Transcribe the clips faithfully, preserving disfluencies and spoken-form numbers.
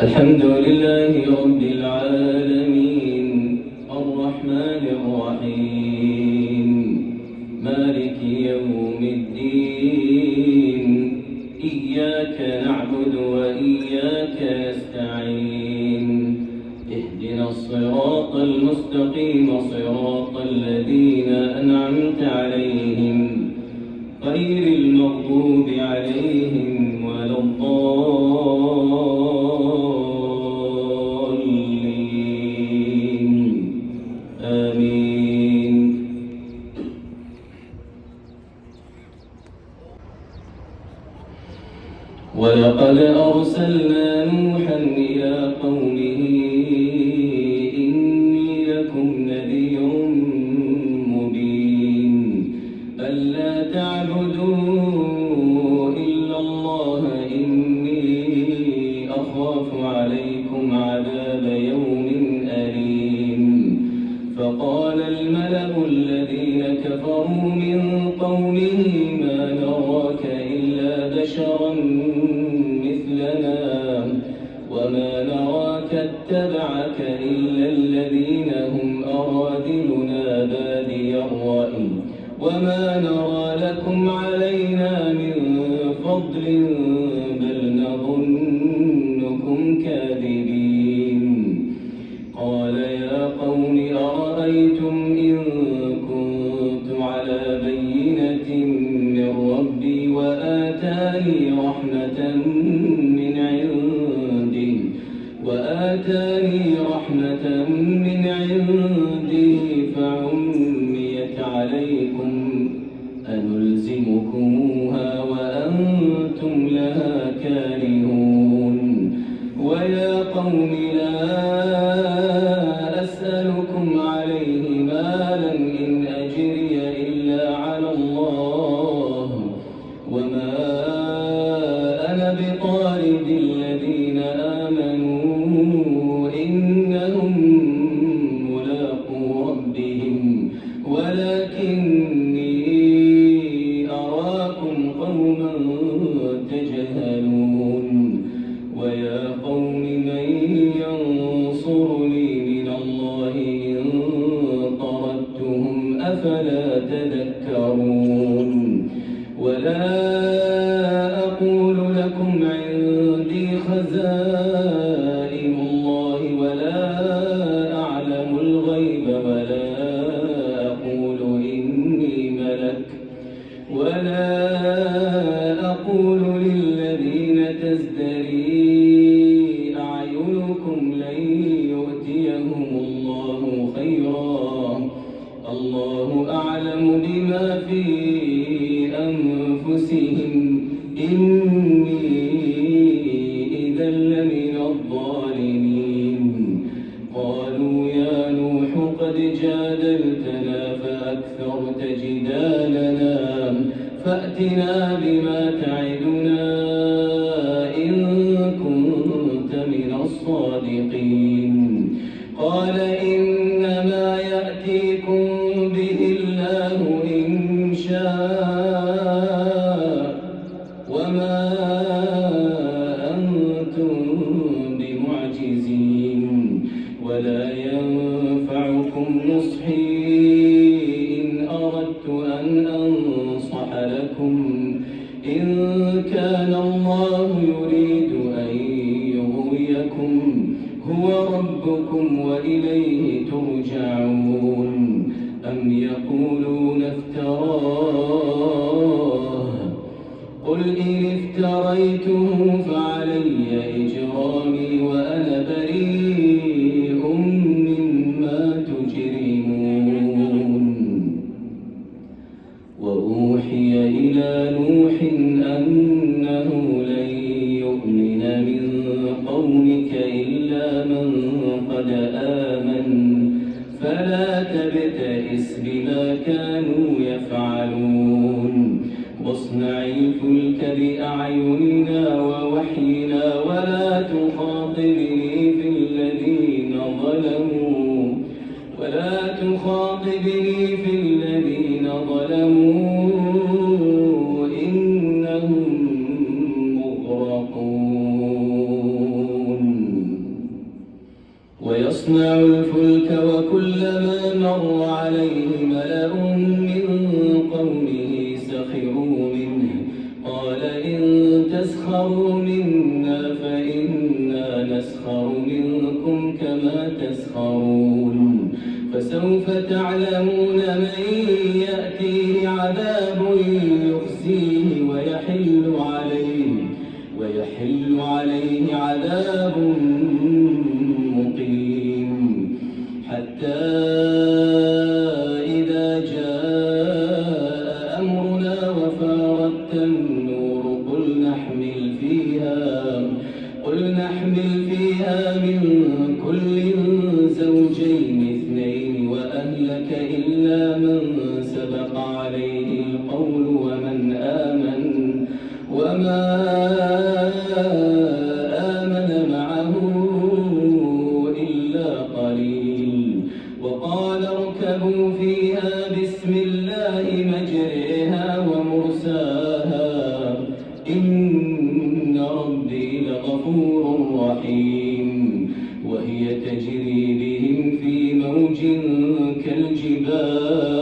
الحمد لله رب العالمين الرحمن الرحيم مالك يوم الدين إياك نعبد وإياك نستعين اهدنا الصراط المستقيم صراط الذين أنعمت عليهم غير المغضوب عليهم ولا الضالين آمين. ولقد أرسلنا نوحا إلى قومه إني لكم نذير مبين ألا تعبدوا إلا الله إني أخاف عليكم عذاب يوم أليم. فقال الملأ الذين كفروا من قومه ما نراك إلا بشرا مثلنا وما نراك اتبعك إلا الذين هم أرادلنا بادي الرأي وما نرى لكم علينا من فضل بل نظنكم كاذبين. قال يا قوم أرأيتم إن كنت على بينة من ربي وآتاني رحمة من عنده وآتاني رحمة من عنده فعميت عليكم أنلزمكموها وأنتم لها كارهون. ويا قوم لا أسألكم عليه مالا إن أجري إلا على الله وما أنا بطارد الذين آمنوا إنهم ملاقو ربهم ولكني أراكم قوما تجهلون. ويا قوم من ينصرني من الله إن طردتهم أفلا تذكرون. ولا أقول لكم عندي خزائن الله ولا أعلم الغيب ولا أقول إني ملك ولا أقول للذين تزدري أعينكم لن يؤتيهم الله خيرا الله أعلم بما في أنفسهم إني إذا لمن الظالمين. قالوا يا نوح قد جادلتنا فأكثرت جدالنا فأتنا بما تعدنا إن كنت من الصادقين. قال إنما يأتيكم به الله إن شاء وما أنتم بمعجزين ولا ينفعكم نصحي إن أردت أن أنصح لكم إن كان الله يريد أن يغويكم هو ربكم وإليه ترجعون. أم يقولون افتراه قل إن افتريته فعلي إجرامي وأنا بريء مما تجرمون. وأوحي إلى نوح أنه لن يؤمن من قومك إلا من قد آمن فلا تبتئس بما كانوا يفعلون. واصنع الفلك بأعيننا ووحينا ولا تخاطبني في الذين ظلموا ولا تخاطبني في الذين ظلموا إنهم مغرقون. يصنع الفلك وكلما مر عليه ملأ من قومه سخروا منه قال إن تسخروا منا فإنا نسخر منكم كما تسخرون فسوف تعلمون من يأتيه عذاب يخزيه ويحل عليه ويحل عليه عذاب مقيم حتى إذا جاء أمرنا وفارت النور قل نحمل فيها قل نحمل فيها من كل زوجين اثنين وأهلك إلا من سبق عليه القول ومن آمن وما آمن معه إلا قليل وقال اركبوا فيها بسم الله مجريها ومرساها إن ربي لغفور رحيم وهي تجري بهم في موج كالجبال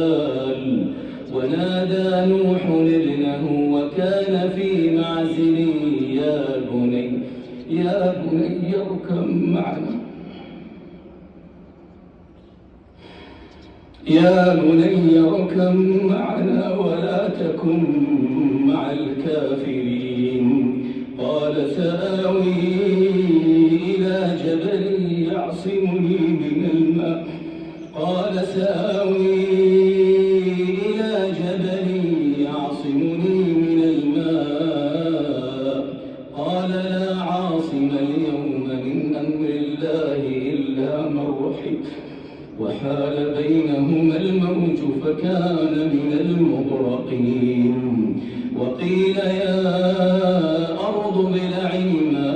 ونادى نوح ابنه وكان في معزل يا بني يا بني اركب معنا يا بني اركب معنا ولا تكن مع الكافرين قال سآوي إلى جبل يعصمني من الماء قال سآوي إلى جبل يعصمني من الماء قال لا عاصم اليوم من أمر الله إلا من رحم وحال بينهما الموج فكان من المغرقين وقيل يا أرض ابلعي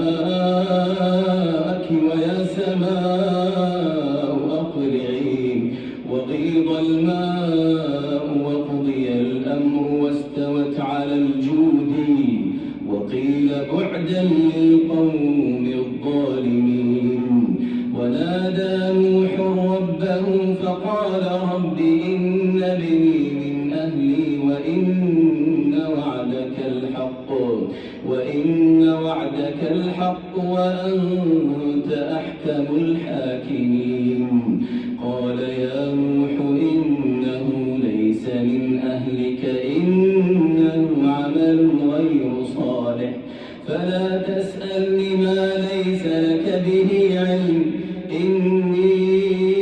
ماءك ويا سماء أقلعي وغيض الماء وقضي الأمر واستوت على الجود وقيل بعدا للقوم الظالمين ونادى نوح ربه فقال رب إن ابني من أهلي وإن وعدك الحق وإن وعدك الحق وأنت أحكم الحاكمين قال يا نوح إنه ليس من أهلك إنه عمل غير صالح فلا تسألني ما ليس لك به علم إني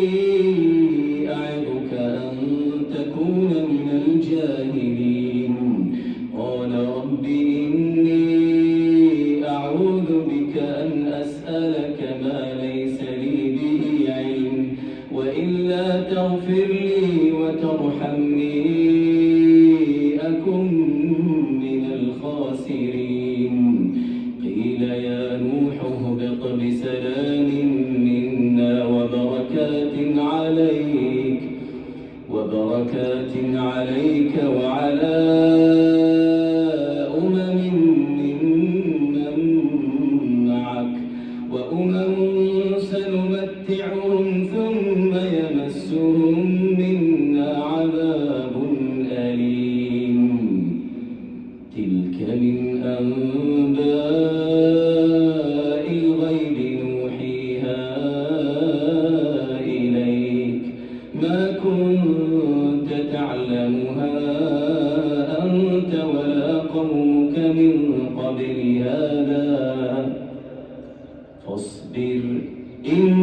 أعظك أن تكون من الجاهلين قال رب إني أعوذ بك أن أسألك ما ليس لي به علم وإلا تغفر لي وترحمني أكن من الخاسرين قيل يا نوح اهبط بسلام منا وبركات عليك وبركات عليك وعلى أمم ممن معك وأمم سنمتعهم ثم يمسهم منا عذاب أليم تلك من أنباء الغيب نوحيها إليك ما كنت تعلمها أنت ولا قومك من قبل هذا فاصبر إن